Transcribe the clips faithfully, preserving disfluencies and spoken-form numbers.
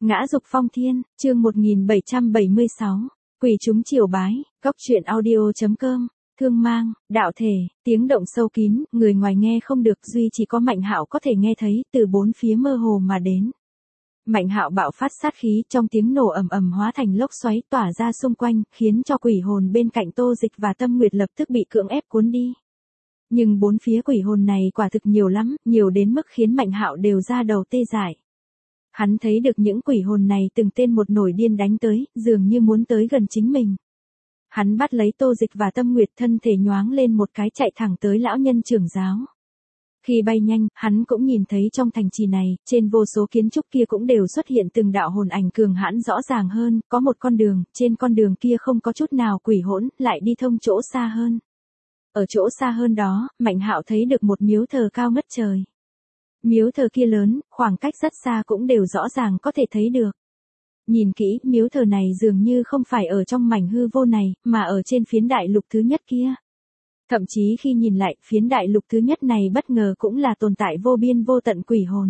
Ngã dục phong thiên, chương một nghìn bảy trăm bảy mươi sáu. Quỷ chúng triều bái, cốc truyện audio.com. Thương mang, đạo thể, tiếng động sâu kín, người ngoài nghe không được, duy chỉ có Mạnh Hạo có thể nghe thấy, từ bốn phía mơ hồ mà đến. Mạnh Hạo bạo phát sát khí, trong tiếng nổ ầm ầm hóa thành lốc xoáy tỏa ra xung quanh, khiến cho quỷ hồn bên cạnh Tô Dịch và Tâm Nguyệt lập tức bị cưỡng ép cuốn đi. Nhưng bốn phía quỷ hồn này quả thực nhiều lắm, nhiều đến mức khiến Mạnh Hạo đều ra đầu tê dại. Hắn thấy được những quỷ hồn này từng tên một nổi điên đánh tới, dường như muốn tới gần chính mình. Hắn bắt lấy Tô Dịch và Tâm Nguyệt, thân thể nhoáng lên một cái chạy thẳng tới lão nhân trưởng giáo. Khi bay nhanh, hắn cũng nhìn thấy trong thành trì này, trên vô số kiến trúc kia cũng đều xuất hiện từng đạo hồn ảnh cường hãn rõ ràng hơn, có một con đường, trên con đường kia không có chút nào quỷ hỗn, lại đi thông chỗ xa hơn. Ở chỗ xa hơn đó, Mạnh Hạo thấy được một miếu thờ cao ngất trời. Miếu thờ kia lớn, khoảng cách rất xa cũng đều rõ ràng có thể thấy được. Nhìn kỹ, miếu thờ này dường như không phải ở trong mảnh hư vô này, mà ở trên phiến đại lục thứ nhất kia. Thậm chí khi nhìn lại, phiến đại lục thứ nhất này bất ngờ cũng là tồn tại vô biên vô tận quỷ hồn.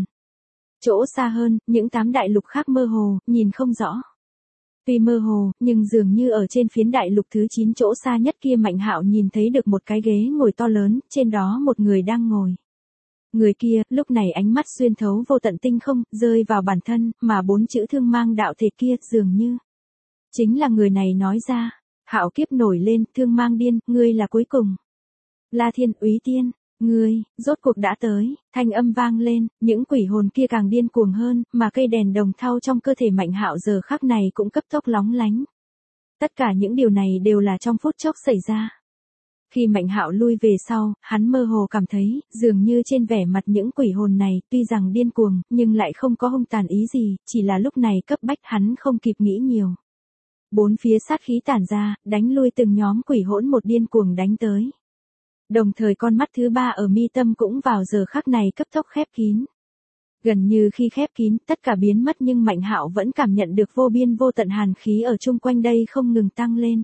Chỗ xa hơn, những tám đại lục khác mơ hồ, nhìn không rõ. Tuy mơ hồ, nhưng dường như ở trên phiến đại lục thứ chín chỗ xa nhất kia Mạnh Hạo nhìn thấy được một cái ghế ngồi to lớn, trên đó một người đang ngồi. Người kia, lúc này ánh mắt xuyên thấu vô tận tinh không, rơi vào bản thân, mà bốn chữ thương mang đạo thể kia, dường như chính là người này nói ra. Hạo kiếp nổi lên, thương mang điên, ngươi là cuối cùng. La Thiên, Úy Tiên, ngươi, rốt cuộc đã tới, thanh âm vang lên, những quỷ hồn kia càng điên cuồng hơn, mà cây đèn đồng thau trong cơ thể Mạnh Hạo giờ khắc này cũng cấp tốc lóng lánh. Tất cả những điều này đều là trong phút chốc xảy ra. Khi Mạnh Hạo lui về sau, hắn mơ hồ cảm thấy, dường như trên vẻ mặt những quỷ hồn này, tuy rằng điên cuồng, nhưng lại không có hung tàn ý gì, chỉ là lúc này cấp bách hắn không kịp nghĩ nhiều. Bốn phía sát khí tản ra, đánh lui từng nhóm quỷ hỗn một điên cuồng đánh tới. Đồng thời con mắt thứ ba ở mi tâm cũng vào giờ khắc này cấp tốc khép kín. Gần như khi khép kín, tất cả biến mất nhưng Mạnh Hạo vẫn cảm nhận được vô biên vô tận hàn khí ở chung quanh đây không ngừng tăng lên.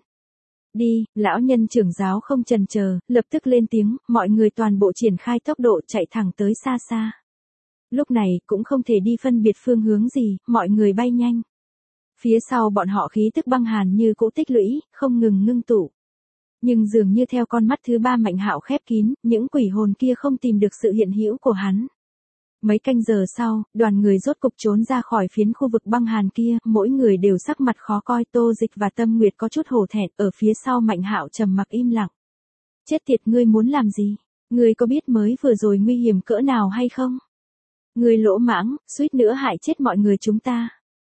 Đi, lão nhân trưởng giáo không chần chờ, lập tức lên tiếng, mọi người toàn bộ triển khai tốc độ chạy thẳng tới xa xa. Lúc này, cũng không thể đi phân biệt phương hướng gì, mọi người bay nhanh. Phía sau bọn họ khí tức băng hàn như cũ tích lũy, không ngừng ngưng tụ. Nhưng dường như theo con mắt thứ ba Mạnh Hạo khép kín, những quỷ hồn kia không tìm được sự hiện hữu của hắn. Mấy canh giờ sau, đoàn người rốt cục trốn ra khỏi phiến khu vực băng hàn kia, mỗi người đều sắc mặt khó coi. Tô Dịch và Tâm Nguyệt có chút hổ thẹn, ở phía sau Mạnh Hạo trầm mặc im lặng. Chết tiệt, ngươi muốn làm gì? Ngươi có biết mới vừa rồi nguy hiểm cỡ nào hay không? Ngươi lỗ mãng, suýt nữa hại chết mọi người chúng ta.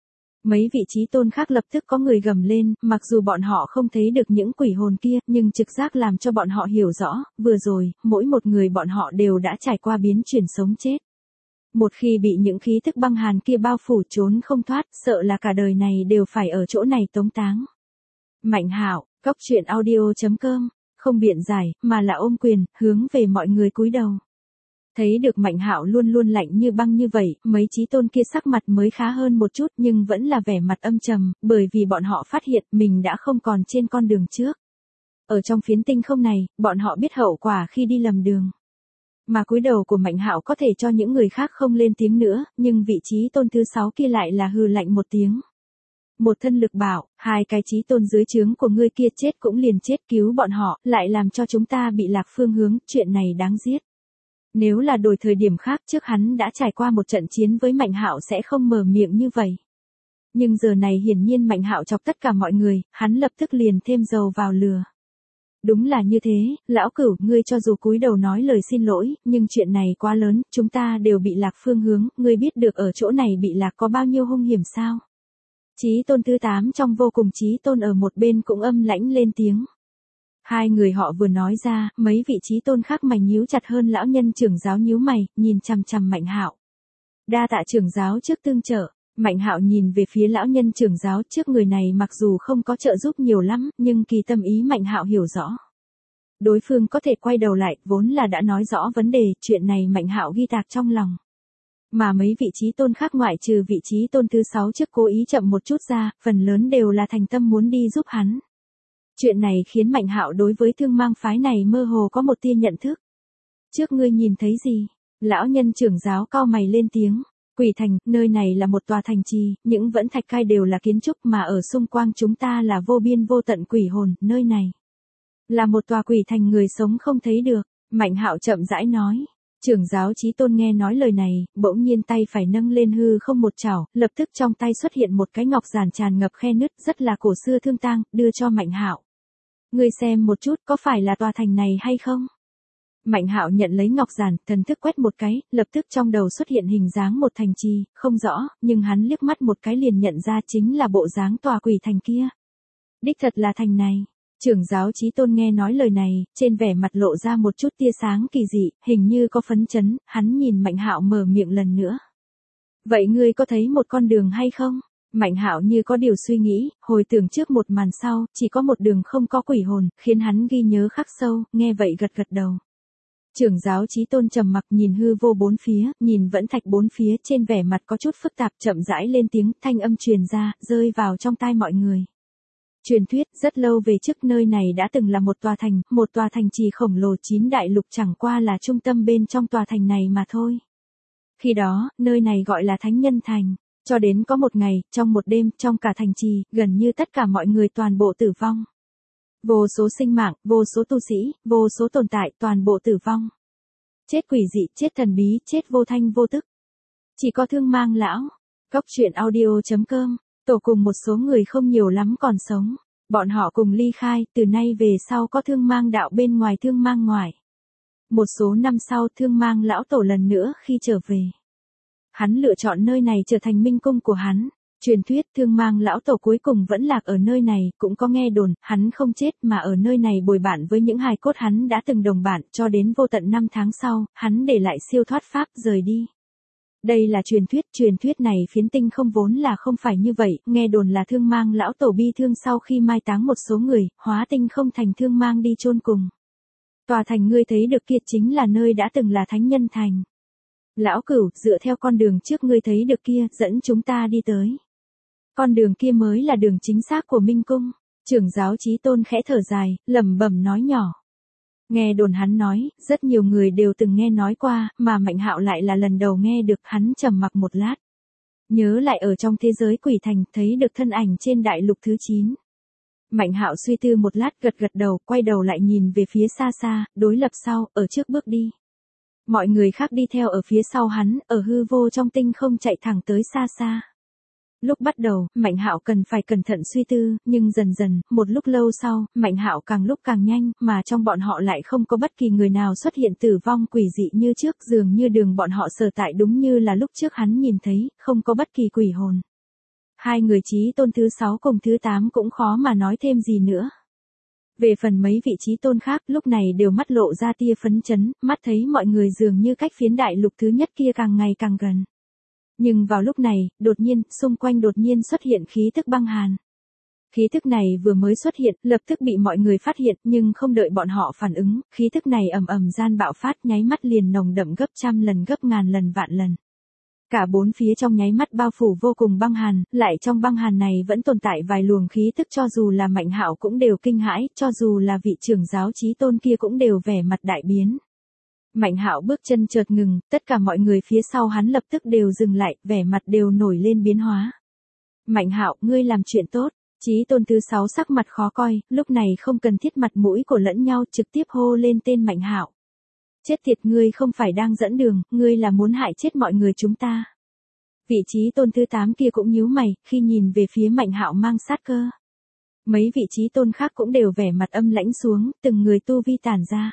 Mấy vị trí tôn khác lập tức có người gầm lên, mặc dù bọn họ không thấy được những quỷ hồn kia, nhưng trực giác làm cho bọn họ hiểu rõ, vừa rồi, mỗi một người bọn họ đều đã trải qua biến chuyển sống chết. Một khi bị những khí thức băng hàn kia bao phủ trốn không thoát, sợ là cả đời này đều phải ở chỗ này tống táng. Mạnh Hạo, cốc truyện audio.com, không biện giải, mà là ôm quyền, hướng về mọi người cúi đầu. Thấy được Mạnh Hạo luôn luôn lạnh như băng như vậy, mấy chí tôn kia sắc mặt mới khá hơn một chút nhưng vẫn là vẻ mặt âm trầm, bởi vì bọn họ phát hiện mình đã không còn trên con đường trước. Ở trong phiến tinh không này, bọn họ biết hậu quả khi đi lầm đường. Mà cúi đầu của Mạnh Hạo có thể cho những người khác không lên tiếng nữa, nhưng vị chí tôn thứ sáu kia lại là hừ lạnh một tiếng. Một thân lực bảo, hai cái chí tôn dưới trướng của ngươi kia chết cũng liền chết, cứu bọn họ, lại làm cho chúng ta bị lạc phương hướng, chuyện này đáng giết. Nếu là đổi thời điểm khác trước hắn đã trải qua một trận chiến với Mạnh Hạo sẽ không mở miệng như vậy. Nhưng giờ này hiển nhiên Mạnh Hạo chọc tất cả mọi người, hắn lập tức liền thêm dầu vào lửa. Đúng là như thế, lão cửu, ngươi cho dù cúi đầu nói lời xin lỗi, nhưng chuyện này quá lớn, chúng ta đều bị lạc phương hướng, ngươi biết được ở chỗ này bị lạc có bao nhiêu hung hiểm sao? Chí tôn thứ tám trong vô cùng chí tôn ở một bên cũng âm lãnh lên tiếng. Hai người họ vừa nói ra, mấy vị chí tôn khác mày nhíu chặt hơn, lão nhân trưởng giáo nhíu mày, nhìn chằm chằm Mạnh Hạo. Đa tạ trưởng giáo trước tương trợ. Mạnh Hạo nhìn về phía lão nhân trưởng giáo, trước người này mặc dù không có trợ giúp nhiều lắm, nhưng kỳ tâm ý Mạnh Hạo hiểu rõ. Đối phương có thể quay đầu lại, vốn là đã nói rõ vấn đề, chuyện này Mạnh Hạo ghi tạc trong lòng. Mà mấy vị trí tôn khác ngoại trừ vị trí tôn thứ sáu trước cố ý chậm một chút ra, phần lớn đều là thành tâm muốn đi giúp hắn. Chuyện này khiến Mạnh Hạo đối với thương mang phái này mơ hồ có một tia nhận thức. Trước ngươi nhìn thấy gì? Lão nhân trưởng giáo cau mày lên tiếng. Quỷ thành, nơi này là một tòa thành trì, những vẫn thạch cai đều là kiến trúc mà ở xung quanh chúng ta là vô biên vô tận quỷ hồn, nơi này là một tòa quỷ thành người sống không thấy được. Mạnh Hạo chậm rãi nói. Trưởng giáo Chí Tôn nghe nói lời này, bỗng nhiên tay phải nâng lên hư không một chảo, lập tức trong tay xuất hiện một cái ngọc giản tràn ngập khe nứt, rất là cổ xưa thương tang, đưa cho Mạnh Hạo. Ngươi xem một chút, có phải là tòa thành này hay không? Mạnh Hạo nhận lấy ngọc giản, thần thức quét một cái, lập tức trong đầu xuất hiện hình dáng một thành trì, không rõ, nhưng hắn liếc mắt một cái liền nhận ra chính là bộ dáng tòa quỷ thành kia. Đích thật là thành này. Trưởng giáo Chí Tôn nghe nói lời này, trên vẻ mặt lộ ra một chút tia sáng kỳ dị, hình như có phấn chấn, hắn nhìn Mạnh Hạo mở miệng lần nữa. Vậy ngươi có thấy một con đường hay không? Mạnh Hạo như có điều suy nghĩ, hồi tưởng trước một màn sau, chỉ có một đường không có quỷ hồn, khiến hắn ghi nhớ khắc sâu, nghe vậy gật gật đầu. Trưởng giáo Chí Tôn trầm mặc nhìn hư vô bốn phía, nhìn vẫn thạch bốn phía, trên vẻ mặt có chút phức tạp, chậm rãi lên tiếng, thanh âm truyền ra, rơi vào trong tai mọi người. Truyền thuyết, rất lâu về trước nơi này đã từng là một tòa thành, một tòa thành trì khổng lồ chín đại lục chẳng qua là trung tâm bên trong tòa thành này mà thôi. Khi đó, nơi này gọi là Thánh Nhân Thành. Cho đến có một ngày, trong một đêm, trong cả thành trì, gần như tất cả mọi người toàn bộ tử vong. Vô số sinh mạng, vô số tu sĩ, vô số tồn tại, toàn bộ tử vong. Chết quỷ dị, chết thần bí, chết vô thanh vô tức. Chỉ có Thương Mang lão. Cốc truyện audio chấm com. Tổ cùng một số người không nhiều lắm còn sống. Bọn họ cùng ly khai, từ nay về sau có Thương Mang đạo bên ngoài Thương Mang ngoài. Một số năm sau Thương Mang lão tổ lần nữa khi trở về. Hắn lựa chọn nơi này trở thành minh cung của hắn. Truyền thuyết Thương Mang lão tổ cuối cùng vẫn lạc ở nơi này, cũng có nghe đồn, hắn không chết mà ở nơi này bồi bạn với những hài cốt hắn đã từng đồng bạn, cho đến vô tận năm tháng sau, hắn để lại siêu thoát pháp rời đi. Đây là truyền thuyết, truyền thuyết này phiến tinh không vốn là không phải như vậy, nghe đồn là Thương Mang lão tổ bi thương sau khi mai táng một số người, hóa tinh không thành Thương Mang đi chôn cùng. Tòa thành ngươi thấy được kia chính là nơi đã từng là Thánh Nhân Thành. Lão Cửu, dựa theo con đường trước ngươi thấy được kia, dẫn chúng ta đi tới. Con đường kia mới là đường chính xác của Minh Cung. Trưởng giáo Chí Tôn khẽ thở dài, lẩm bẩm nói nhỏ. Nghe đồn hắn nói, rất nhiều người đều từng nghe nói qua, mà Mạnh Hạo lại là lần đầu nghe được, hắn trầm mặc một lát. Nhớ lại ở trong thế giới quỷ thành, thấy được thân ảnh trên đại lục thứ chín. Mạnh Hạo suy tư một lát gật gật đầu, quay đầu lại nhìn về phía xa xa, đối lập sau, ở trước bước đi. Mọi người khác đi theo ở phía sau hắn, ở hư vô trong tinh không chạy thẳng tới xa xa. Lúc bắt đầu, Mạnh Hạo cần phải cẩn thận suy tư, nhưng dần dần, một lúc lâu sau, Mạnh Hạo càng lúc càng nhanh, mà trong bọn họ lại không có bất kỳ người nào xuất hiện tử vong quỷ dị như trước, dường như đường bọn họ sở tại đúng như là lúc trước hắn nhìn thấy, không có bất kỳ quỷ hồn. Hai người Chí Tôn thứ sáu cùng thứ tám cũng khó mà nói thêm gì nữa. Về phần mấy vị Chí Tôn khác, lúc này đều mắt lộ ra tia phấn chấn, mắt thấy mọi người dường như cách phiến đại lục thứ nhất kia càng ngày càng gần. Nhưng vào lúc này, đột nhiên, xung quanh đột nhiên xuất hiện khí tức băng hàn. Khí tức này vừa mới xuất hiện, lập tức bị mọi người phát hiện, nhưng không đợi bọn họ phản ứng, khí tức này ầm ầm gian bạo phát, nháy mắt liền nồng đậm gấp trăm lần gấp ngàn lần vạn lần. Cả bốn phía trong nháy mắt bao phủ vô cùng băng hàn, lại trong băng hàn này vẫn tồn tại vài luồng khí tức, cho dù là Mạnh Hạo cũng đều kinh hãi, cho dù là vị trưởng giáo Chí Tôn kia cũng đều vẻ mặt đại biến. Mạnh Hạo bước chân chợt ngừng, tất cả mọi người phía sau hắn lập tức đều dừng lại, vẻ mặt đều nổi lên biến hóa. Mạnh Hạo, ngươi làm chuyện tốt. Chí Tôn thứ sáu sắc mặt khó coi, lúc này không cần thiết mặt mũi của lẫn nhau, trực tiếp hô lên tên Mạnh Hạo. Chết tiệt, ngươi không phải đang dẫn đường, ngươi là muốn hại chết mọi người chúng ta. Vị Chí Tôn thứ tám kia cũng nhíu mày, khi nhìn về phía Mạnh Hạo mang sát cơ. Mấy vị Chí Tôn khác cũng đều vẻ mặt âm lãnh xuống, từng người tu vi tản ra.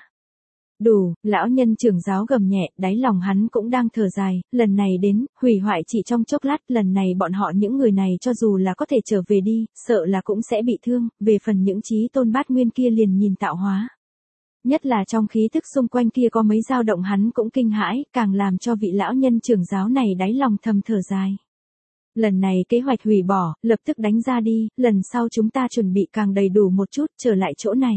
Đủ, lão nhân trưởng giáo gầm nhẹ, đáy lòng hắn cũng đang thở dài, lần này đến, hủy hoại chỉ trong chốc lát, lần này bọn họ những người này cho dù là có thể trở về đi, sợ là cũng sẽ bị thương, về phần những Chí Tôn bát nguyên kia liền nhìn tạo hóa. Nhất là trong khí thức xung quanh kia có mấy dao động hắn cũng kinh hãi, càng làm cho vị lão nhân trưởng giáo này đáy lòng thầm thở dài. Lần này kế hoạch hủy bỏ, lập tức đánh ra đi, lần sau chúng ta chuẩn bị càng đầy đủ một chút, trở lại chỗ này.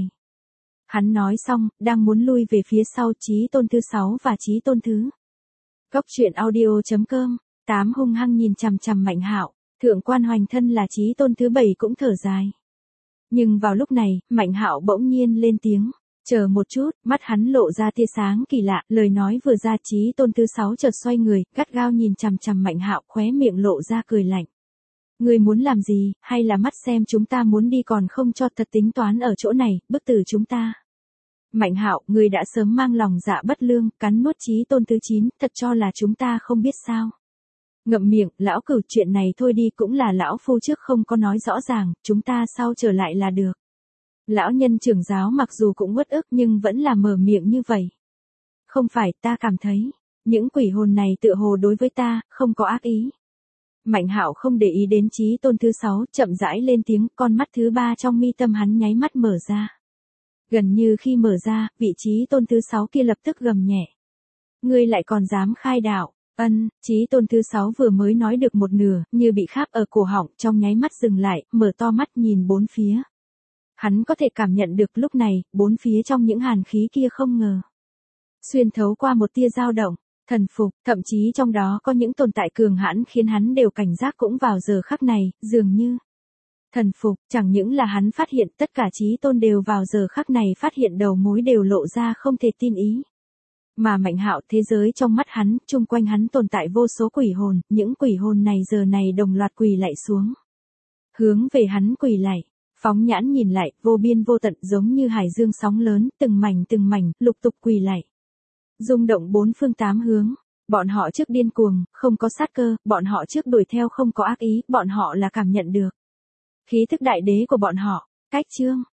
Hắn nói xong, đang muốn lui về phía sau Chí Tôn thứ sáu và Chí Tôn thứ. Cốc truyện audio chấm com, tám hung hăng nhìn chằm chằm Mạnh Hạo, thượng quan hoành thân là Chí Tôn thứ bảy cũng thở dài. Nhưng vào lúc này, Mạnh Hạo bỗng nhiên lên tiếng. Chờ một chút, mắt hắn lộ ra tia sáng kỳ lạ, lời nói vừa ra Chí Tôn thứ sáu chợt xoay người, gắt gao nhìn chằm chằm Mạnh Hạo, khóe miệng lộ ra cười lạnh. Ngươi muốn làm gì, hay là mắt xem chúng ta muốn đi còn không cho thật tính toán ở chỗ này, bức tử chúng ta. Mạnh Hạo, ngươi đã sớm mang lòng dạ bất lương, cắn nuốt Chí Tôn thứ chín, thật cho là chúng ta không biết sao. Ngậm miệng, lão cửu, chuyện này thôi đi, cũng là lão phu trước không có nói rõ ràng, chúng ta sau trở lại là được. Lão nhân trưởng giáo mặc dù cũng uất ức nhưng vẫn là mở miệng như vậy. Không phải, ta cảm thấy, những quỷ hồn này tựa hồ đối với ta, không có ác ý. Mạnh Hạo không để ý đến Chí Tôn thứ sáu, chậm rãi lên tiếng, con mắt thứ ba trong mi tâm hắn nháy mắt mở ra. Gần như khi mở ra, vị Chí Tôn thứ sáu kia lập tức gầm nhẹ. Ngươi lại còn dám khai đạo? Ân, Chí Tôn thứ sáu vừa mới nói được một nửa, như bị kháp ở cổ họng, trong nháy mắt dừng lại, mở to mắt nhìn bốn phía. Hắn có thể cảm nhận được lúc này, bốn phía trong những hàn khí kia không ngờ. Xuyên thấu qua một tia dao động, thần phục, thậm chí trong đó có những tồn tại cường hãn khiến hắn đều cảnh giác cũng vào giờ khắc này, dường như. Thần phục, chẳng những là hắn phát hiện tất cả Chí Tôn đều vào giờ khắc này phát hiện đầu mối đều lộ ra không thể tin ý. Mà Mạnh Hạo, thế giới trong mắt hắn, chung quanh hắn tồn tại vô số quỷ hồn, những quỷ hồn này giờ này đồng loạt quỳ lạy xuống. Hướng về hắn quỳ lạy, phóng nhãn nhìn lại, vô biên vô tận giống như hải dương sóng lớn, từng mảnh từng mảnh, lục tục quỳ lạy. Rung động bốn phương tám hướng, bọn họ trước điên cuồng, không có sát cơ, bọn họ trước đuổi theo không có ác ý, bọn họ là cảm nhận được. Khí thức đại đế của bọn họ, cách chương.